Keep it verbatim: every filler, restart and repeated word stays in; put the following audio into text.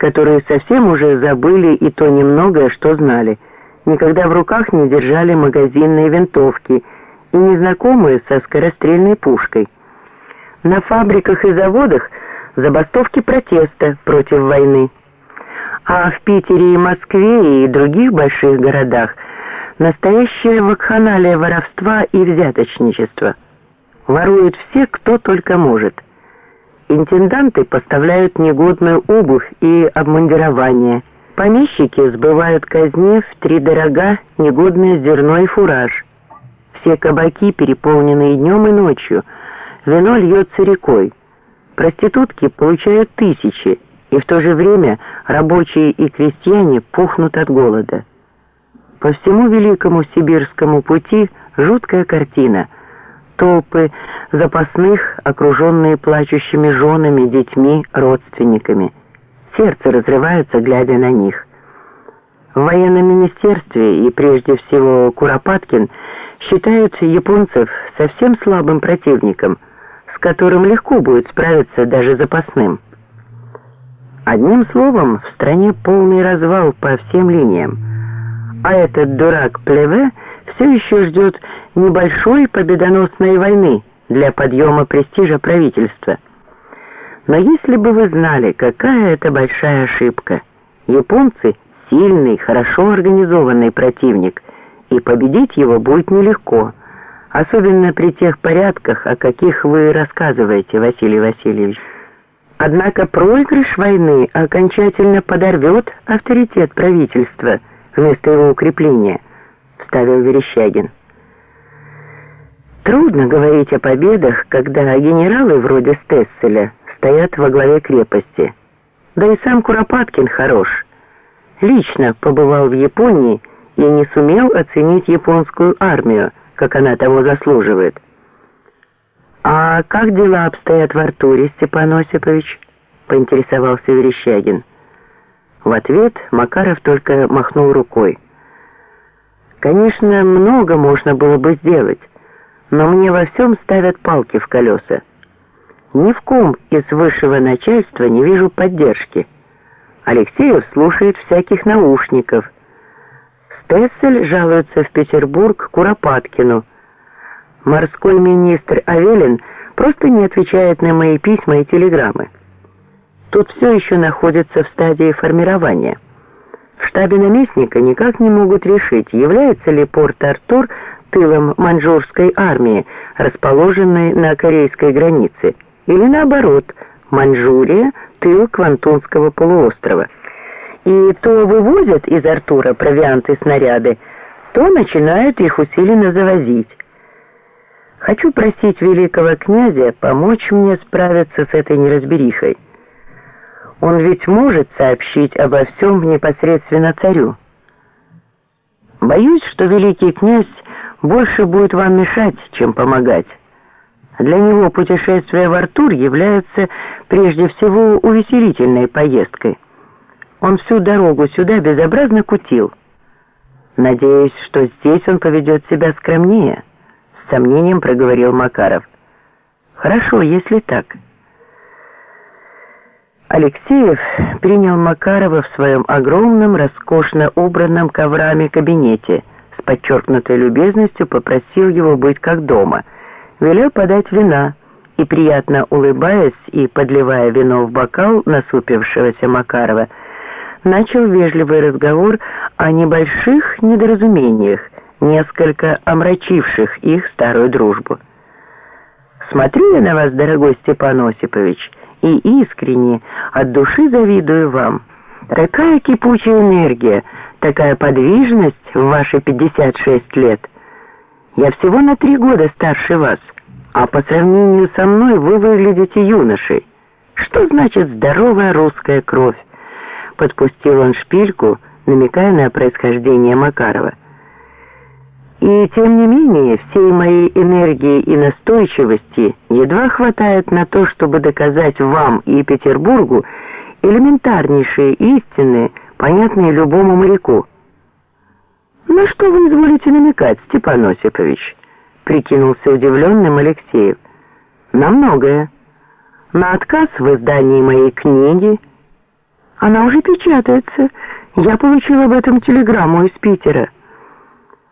которые совсем уже забыли и то немногое, что знали, никогда в руках не держали магазинные винтовки и не знакомые со скорострельной пушкой. На фабриках и заводах забастовки протеста против войны. А в Питере и Москве и других больших городах настоящая вакханалия воровства и взяточничества. Воруют все, кто только может. Интенданты поставляют негодную обувь и обмундирование. Помещики сбывают казне втридорога негодное зерно и фураж. Все кабаки переполнены днем и ночью. Вино льется рекой. Проститутки получают тысячи, и в то же время рабочие и крестьяне пухнут от голода. По всему Великому Сибирскому пути жуткая картина. Толпы запасных, окруженные плачущими женами, детьми, родственниками. Сердце разрывается, глядя на них. В военном министерстве и прежде всего Куропаткин считают японцев совсем слабым противником, с которым легко будет справиться даже запасным. Одним словом, в стране полный развал по всем линиям. А этот дурак Плеве все еще ждет небольшой победоносной войны для подъема престижа правительства. Но если бы вы знали, какая это большая ошибка. Японцы — сильный, хорошо организованный противник, и победить его будет нелегко, особенно при тех порядках, о каких вы рассказываете, Василий Васильевич. Однако проигрыш войны окончательно подорвет авторитет правительства вместо его укрепления, вставил Верещагин. Трудно говорить о победах, когда генералы вроде Стесселя стоят во главе крепости. Да и сам Куропаткин хорош. Лично побывал в Японии и не сумел оценить японскую армию, как она того заслуживает. «А как дела обстоят в Артуре, Степан Осипович?» — поинтересовался Верещагин. В ответ Макаров только махнул рукой. «Конечно, много можно было бы сделать, но мне во всем ставят палки в колеса. Ни в ком из высшего начальства не вижу поддержки. Алексеев слушает всяких наушников. Стессель жалуется в Петербург Куропаткину. Морской министр Авелин просто не отвечает на мои письма и телеграммы. Тут все еще находится в стадии формирования. В штабе наместника никак не могут решить, является ли Порт-Артур тылом маньчжурской армии, расположенной на корейской границе, или наоборот, Маньчжурия – тыл Квантунского полуострова. И то вывозят из Артура провианты и снаряды, то начинают их усиленно завозить. Хочу просить великого князя помочь мне справиться с этой неразберихой. Он ведь может сообщить обо всем непосредственно царю. Боюсь, что великий князь больше будет вам мешать, чем помогать. Для него путешествие в Артур является прежде всего увеселительной поездкой. Он всю дорогу сюда безобразно кутил. Надеюсь, что здесь он поведет себя скромнее, с сомнением проговорил Макаров. Хорошо, если так. Алексеев принял Макарова в своем огромном, роскошно убранном коврами кабинете, с подчеркнутой любезностью попросил его быть как дома, велел подать вина и, приятно улыбаясь и подливая вино в бокал насупившегося Макарова, начал вежливый разговор о небольших недоразумениях, несколько омрачивших их старую дружбу. «Смотрю я на вас, дорогой Степан Осипович, и искренне, от души завидую вам. Такая кипучая энергия, такая подвижность в ваши пятьдесят шесть лет. Я всего на три года старше вас, а по сравнению со мной вы выглядите юношей. Что значит здоровая русская кровь?» Подпустил он шпильку, намекая на происхождение Макарова. «И тем не менее, всей моей энергии и настойчивости едва хватает на то, чтобы доказать вам и Петербургу элементарнейшие истины, понятные любому моряку». «На что вы изволите намекать, Степан Осипович?» — прикинулся удивленным Алексеев. «На многое. На отказ в издании моей книги. Она уже печатается. Я получила об этом телеграмму из Питера.